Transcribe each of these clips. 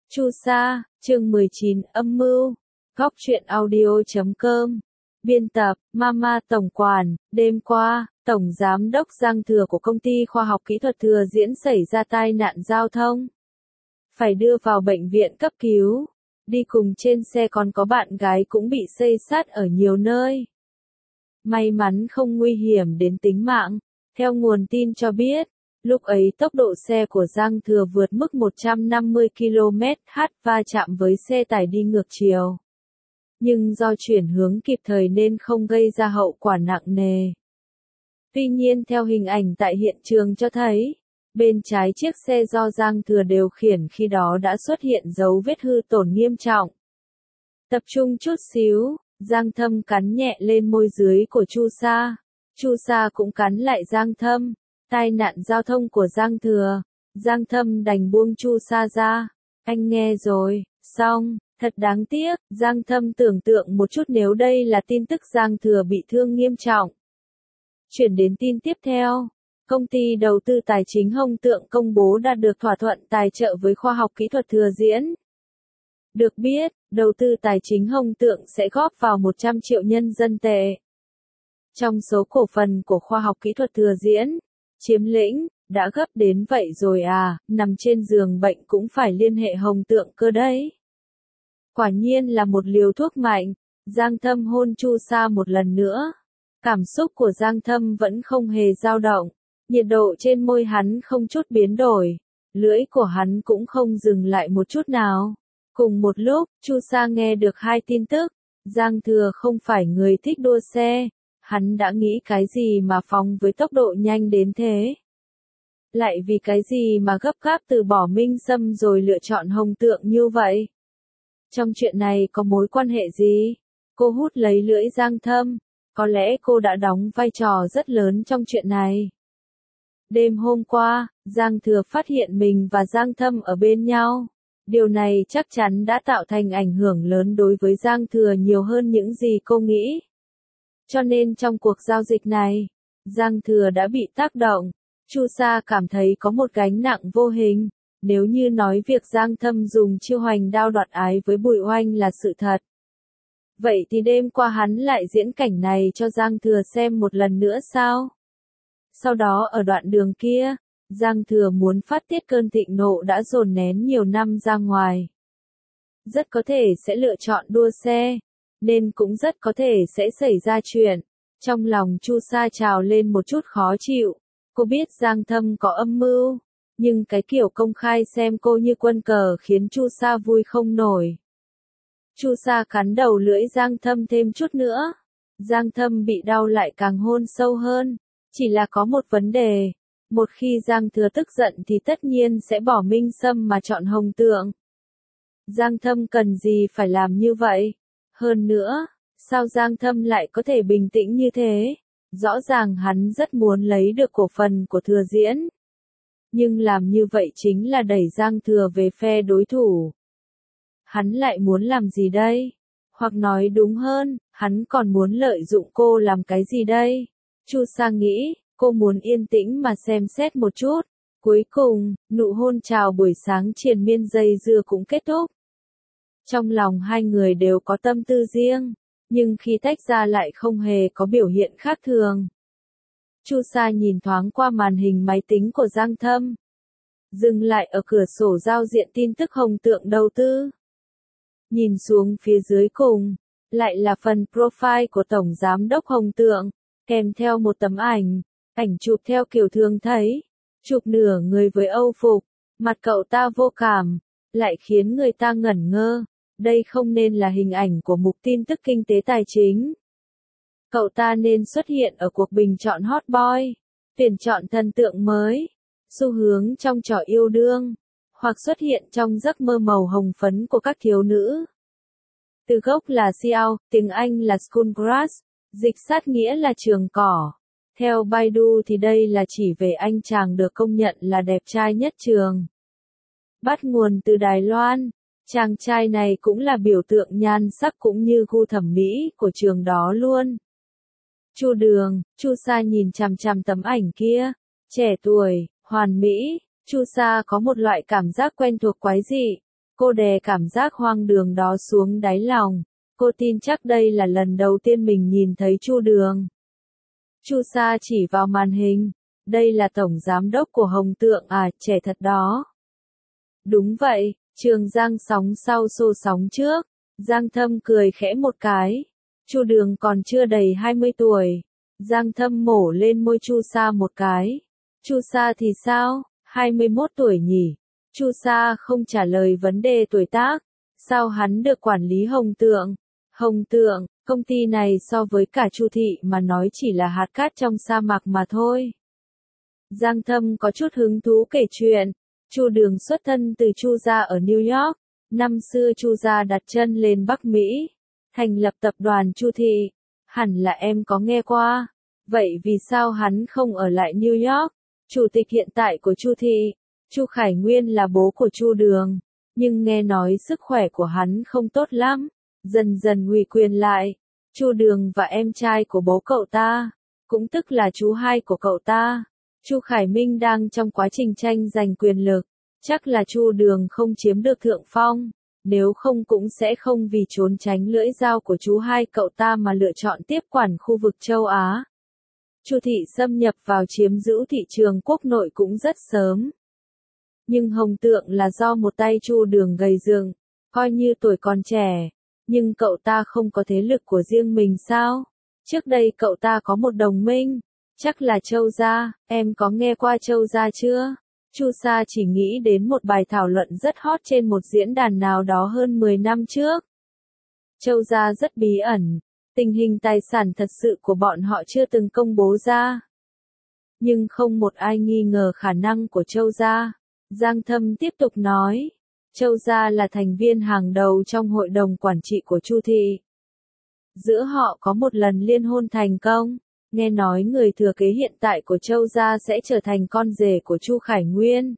Chu Sa, chương 19, âm mưu. Góc truyện audio.com. Biên tập, Mama Tổng quản. Đêm qua, Tổng Giám đốc Giang Thừa của Công ty Khoa học Kỹ thuật Thừa Diễn xảy ra tai nạn giao thông. Phải đưa vào bệnh viện cấp cứu. Đi cùng trên xe còn có bạn gái cũng bị xây xát ở nhiều nơi. May mắn không nguy hiểm đến tính mạng. Theo nguồn tin cho biết, lúc ấy tốc độ xe của Giang Thừa vượt mức 150 km/h va chạm với xe tải đi ngược chiều. Nhưng do chuyển hướng kịp thời nên không gây ra hậu quả nặng nề. Tuy nhiên theo hình ảnh tại hiện trường cho thấy, bên trái chiếc xe do Giang Thừa điều khiển khi đó đã xuất hiện dấu vết hư tổn nghiêm trọng. Tập trung chút xíu, Giang Thâm cắn nhẹ lên môi dưới của Chu Sa. Chu Sa cũng cắn lại Giang Thâm. Tai nạn giao thông của Giang Thừa. Giang Thâm đành buông Chu Sa ra. Anh nghe rồi, xong, thật đáng tiếc. Giang Thâm tưởng tượng một chút nếu đây là tin tức Giang Thừa bị thương nghiêm trọng. Chuyển đến tin tiếp theo. Công ty đầu tư tài chính Hồng Tượng công bố đạt được thỏa thuận tài trợ với Khoa học Kỹ thuật Thừa Diễn. Được biết, đầu tư tài chính Hồng Tượng sẽ góp vào 100 triệu nhân dân tệ. Trong số cổ phần của Khoa học Kỹ thuật Thừa Diễn, chiếm lĩnh, đã gấp đến vậy rồi à, nằm trên giường bệnh cũng phải liên hệ Hồng Tượng cơ đấy. Quả nhiên là một liều thuốc mạnh. Giang Thâm hôn Chu Sa một lần nữa. Cảm xúc của Giang Thâm vẫn không hề dao động. Nhiệt độ trên môi hắn không chút biến đổi. Lưỡi của hắn cũng không dừng lại một chút nào. Cùng một lúc, Chu Sa nghe được hai tin tức. Giang Thừa không phải người thích đua xe. Hắn đã nghĩ cái gì mà phóng với tốc độ nhanh đến thế? Lại vì cái gì mà gấp gáp từ bỏ Minh Sâm rồi lựa chọn Hồng Tượng như vậy? Trong chuyện này có mối quan hệ gì? Cô hút lấy lưỡi Giang Thâm. Có lẽ cô đã đóng vai trò rất lớn trong chuyện này. Đêm hôm qua, Giang Thừa phát hiện mình và Giang Thâm ở bên nhau. Điều này chắc chắn đã tạo thành ảnh hưởng lớn đối với Giang Thừa nhiều hơn những gì cô nghĩ. Cho nên trong cuộc giao dịch này, Giang Thừa đã bị tác động. Chu Sa cảm thấy có một gánh nặng vô hình. Nếu như nói việc Giang Thâm dùng chiêu hoành đao đoạt ái với Bùi Oanh là sự thật. Vậy thì đêm qua hắn lại diễn cảnh này cho Giang Thừa xem một lần nữa sao? Sau đó ở đoạn đường kia, Giang Thừa muốn phát tiết cơn thịnh nộ đã dồn nén nhiều năm ra ngoài. Rất có thể sẽ lựa chọn đua xe. Nên cũng rất có thể sẽ xảy ra chuyện. Trong lòng Chu Sa trào lên một chút khó chịu. Cô biết Giang Thâm có âm mưu, nhưng cái kiểu công khai xem cô như quân cờ khiến Chu Sa vui không nổi. Chu Sa cắn đầu lưỡi Giang Thâm thêm chút nữa. Giang Thâm bị đau lại càng hôn sâu hơn. Chỉ là có một vấn đề. Một khi Giang Thừa tức giận thì tất nhiên sẽ bỏ Minh Sâm mà chọn Hồng Tượng. Giang Thâm cần gì phải làm như vậy? Hơn nữa, sao Giang Thâm lại có thể bình tĩnh như thế? Rõ ràng hắn rất muốn lấy được cổ phần của Thừa Diễn. Nhưng làm như vậy chính là đẩy Giang Thừa về phe đối thủ. Hắn lại muốn làm gì đây? Hoặc nói đúng hơn, hắn còn muốn lợi dụng cô làm cái gì đây? Chu Sa nghĩ, cô muốn yên tĩnh mà xem xét một chút. Cuối cùng, nụ hôn chào buổi sáng triền miên dây dưa cũng kết thúc. Trong lòng hai người đều có tâm tư riêng, nhưng khi tách ra lại không hề có biểu hiện khác thường. Chu Sa nhìn thoáng qua màn hình máy tính của Giang Thâm. Dừng lại ở cửa sổ giao diện tin tức Hồng Tượng đầu tư. Nhìn xuống phía dưới cùng, lại là phần profile của Tổng Giám đốc Hồng Tượng, kèm theo một tấm ảnh chụp theo kiểu thường thấy, chụp nửa người với Âu phục, mặt cậu ta vô cảm, lại khiến người ta ngẩn ngơ. Đây không nên là hình ảnh của mục tin tức kinh tế tài chính. Cậu ta nên xuất hiện ở cuộc bình chọn Hot Boy, tuyển chọn thần tượng mới, xu hướng trong trò yêu đương, hoặc xuất hiện trong giấc mơ màu hồng phấn của các thiếu nữ. Từ gốc là Xiao, tiếng Anh là Schoolgrass, dịch sát nghĩa là trường cỏ. Theo Baidu thì đây là chỉ về anh chàng được công nhận là đẹp trai nhất trường. Bắt nguồn từ Đài Loan. Chàng trai này cũng là biểu tượng nhan sắc cũng như gu thẩm mỹ của trường đó luôn. Chu Đường, Chu Sa nhìn chằm chằm tấm ảnh kia. Trẻ tuổi, hoàn mỹ, Chu Sa có một loại cảm giác quen thuộc quái dị. Cô đè cảm giác hoang đường đó xuống đáy lòng. Cô tin chắc đây là lần đầu tiên mình nhìn thấy Chu Đường. Chu Sa chỉ vào màn hình. Đây là tổng giám đốc của Hồng Tượng à, trẻ thật đó. Đúng vậy, Trường Giang sóng sau xô sóng trước. Giang Thâm cười khẽ một cái. Chu Đường còn chưa đầy 20 tuổi. Giang Thâm mổ lên môi Chu Sa một cái. Chu Sa thì sao? 21 tuổi nhỉ? Chu Sa không trả lời vấn đề tuổi tác. Sao hắn được quản lý Hồng Tượng? Hồng Tượng, công ty này so với cả Chu Thị mà nói chỉ là hạt cát trong sa mạc mà thôi. Giang Thâm có chút hứng thú kể chuyện. Chu Đường xuất thân từ Chu gia ở New York. Năm xưa Chu gia đặt chân lên Bắc Mỹ, thành lập tập đoàn Chu Thị. Hẳn là em có nghe qua. Vậy vì sao hắn không ở lại New York? Chủ tịch hiện tại của Chu Thị, Chu Khải Nguyên là bố của Chu Đường, nhưng nghe nói sức khỏe của hắn không tốt lắm, dần dần ủy quyền lại. Chu Đường và em trai của bố cậu ta, cũng tức là chú hai của cậu ta, Chu Khải Minh đang trong quá trình tranh giành quyền lực, chắc là Chu Đường không chiếm được thượng phong, nếu không cũng sẽ không vì trốn tránh lưỡi dao của chú hai cậu ta mà lựa chọn tiếp quản khu vực châu Á. Chu Thị xâm nhập vào chiếm giữ thị trường quốc nội cũng rất sớm. Nhưng Hồng Tượng là do một tay Chu Đường gầy dựng, coi như tuổi còn trẻ, nhưng cậu ta không có thế lực của riêng mình sao? Trước đây cậu ta có một đồng minh, chắc là Châu gia, em có nghe qua Châu gia chưa? Chu Sa chỉ nghĩ đến một bài thảo luận rất hot trên một diễn đàn nào đó hơn 10 năm trước. Châu gia rất bí ẩn, tình hình tài sản thật sự của bọn họ chưa từng công bố ra. Nhưng không một ai nghi ngờ khả năng của Châu gia. Giang Thâm tiếp tục nói, Châu gia là thành viên hàng đầu trong hội đồng quản trị của Chu Thị. Giữa họ có một lần liên hôn thành công, nghe nói người thừa kế hiện tại của Châu gia sẽ trở thành con rể của Chu Khải Nguyên.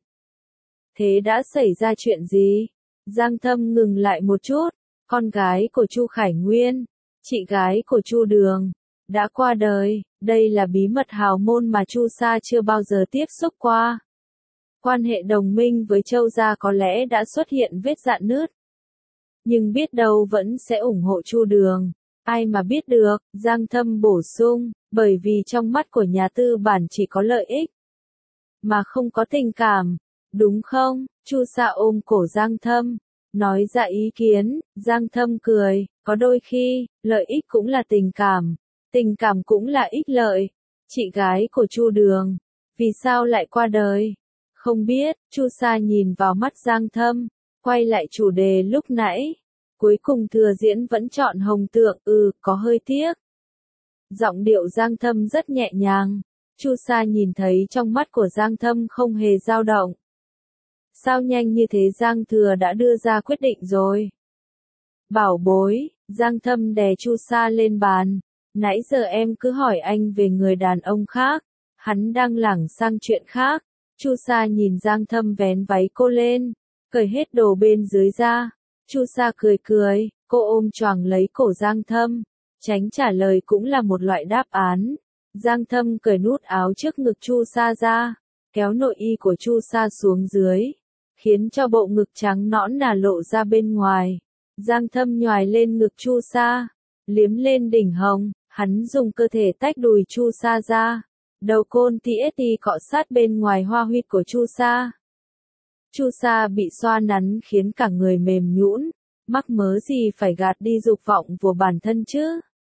Thế đã xảy ra chuyện gì? Giang Thâm ngừng lại một chút, con gái của Chu Khải Nguyên, chị gái của Chu Đường, đã qua đời, đây là bí mật hào môn mà Chu Sa chưa bao giờ tiếp xúc qua. Quan hệ đồng minh với Châu gia có lẽ đã xuất hiện vết rạn nứt. Nhưng biết đâu vẫn sẽ ủng hộ Chu Đường. Ai mà biết được, Giang Thâm bổ sung, bởi vì trong mắt của nhà tư bản chỉ có lợi ích, mà không có tình cảm, đúng không? Chu Sa ôm cổ Giang Thâm, nói ra ý kiến. Giang Thâm cười, có đôi khi, lợi ích cũng là tình cảm cũng là ích lợi. Chị gái của Chu Đường, vì sao lại qua đời? Không biết. Chu Sa nhìn vào mắt Giang Thâm, quay lại chủ đề lúc nãy. Cuối cùng Thừa Diễn vẫn chọn Hồng Tượng, có hơi tiếc. Giọng điệu Giang Thâm rất nhẹ nhàng. Chu Sa nhìn thấy trong mắt của Giang Thâm không hề dao động. Sao nhanh như thế? Giang Thừa đã đưa ra quyết định rồi. Bảo bối, Giang Thâm đè Chu Sa lên bàn. Nãy giờ em cứ hỏi anh về người đàn ông khác, hắn đang lảng sang chuyện khác. Chu Sa nhìn Giang Thâm vén váy cô lên, cởi hết đồ bên dưới ra. Chu Sa cười cười, cô ôm choàng lấy cổ Giang Thâm, tránh trả lời cũng là một loại đáp án. Giang Thâm cởi nút áo trước ngực Chu Sa ra, kéo nội y của Chu Sa xuống dưới, khiến cho bộ ngực trắng nõn nà lộ ra bên ngoài. Giang Thâm nhoài lên ngực Chu Sa, liếm lên đỉnh hồng, hắn dùng cơ thể tách đùi Chu Sa ra. Đầu côn TST cọ sát bên ngoài hoa huyệt của Chu Sa. Chu Sa bị xoa nắn khiến cả người mềm nhũn, mắc mớ gì phải gạt đi dục vọng của bản thân chứ.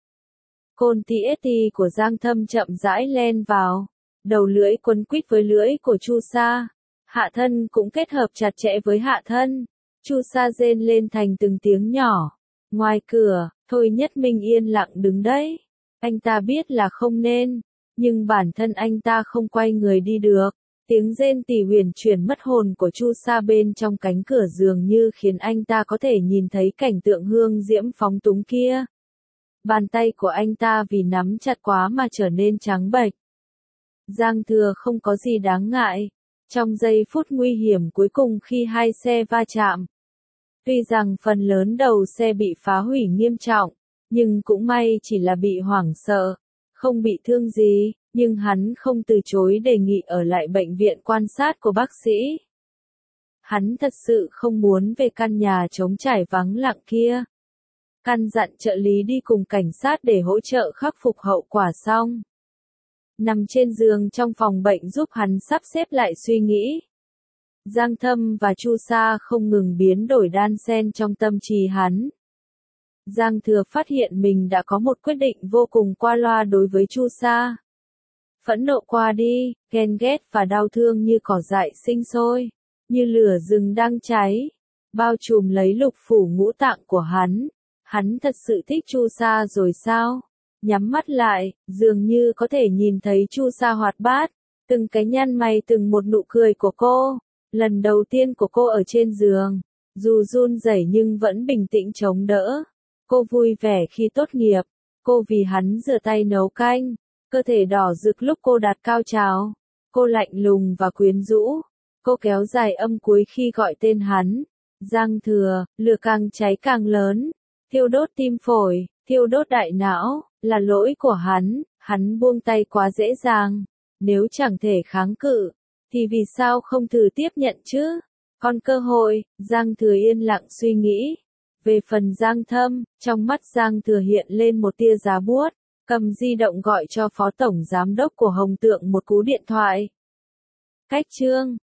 Côn TST của Giang Thâm chậm rãi len vào, đầu lưỡi quấn quýt với lưỡi của Chu Sa, hạ thân cũng kết hợp chặt chẽ với hạ thân. Chu Sa rên lên thành từng tiếng nhỏ. Ngoài cửa, Thôi Nhất Minh yên lặng đứng đấy. Anh ta biết là không nên, nhưng bản thân anh ta không quay người đi được. Tiếng rên tỉ huyền chuyển mất hồn của Chu Sa bên trong cánh cửa dường như khiến anh ta có thể nhìn thấy cảnh tượng hương diễm phóng túng kia. Bàn tay của anh ta vì nắm chặt quá mà trở nên trắng bệch. Giang Thừa không có gì đáng ngại. Trong giây phút nguy hiểm cuối cùng khi hai xe va chạm, tuy rằng phần lớn đầu xe bị phá hủy nghiêm trọng, nhưng cũng may chỉ là bị hoảng sợ, không bị thương gì, nhưng hắn không từ chối đề nghị ở lại bệnh viện quan sát của bác sĩ. Hắn thật sự không muốn về căn nhà trống trải vắng lặng kia. Căn dặn trợ lý đi cùng cảnh sát để hỗ trợ khắc phục hậu quả xong. Nằm trên giường trong phòng bệnh giúp hắn sắp xếp lại suy nghĩ. Giang Thâm và Chu Sa không ngừng biến đổi đan xen trong tâm trí hắn. Giang Thừa phát hiện mình đã có một quyết định vô cùng qua loa đối với Chu Sa. Phẫn nộ qua đi, ghen ghét và đau thương như cỏ dại sinh sôi, như lửa rừng đang cháy, bao trùm lấy lục phủ ngũ tạng của hắn. Hắn thật sự thích Chu Sa rồi sao? Nhắm mắt lại, dường như có thể nhìn thấy Chu Sa hoạt bát, từng cái nhăn mày từng một nụ cười của cô. Lần đầu tiên của cô ở trên giường, dù run rẩy nhưng vẫn bình tĩnh chống đỡ. Cô vui vẻ khi tốt nghiệp, cô vì hắn rửa tay nấu canh, cơ thể đỏ rực lúc cô đạt cao trào. Cô lạnh lùng và quyến rũ, cô kéo dài âm cuối khi gọi tên hắn. Giang Thừa, lửa càng cháy càng lớn, thiêu đốt tim phổi, thiêu đốt đại não, là lỗi của hắn buông tay quá dễ dàng. Nếu chẳng thể kháng cự, thì vì sao không thử tiếp nhận chứ? Còn cơ hội, Giang Thừa yên lặng suy nghĩ. Về phần Giang Thâm, trong mắt Giang Thừa hiện lên một tia giá buốt, cầm di động gọi cho phó tổng giám đốc của Hồng Tượng một cú điện thoại. Cách chương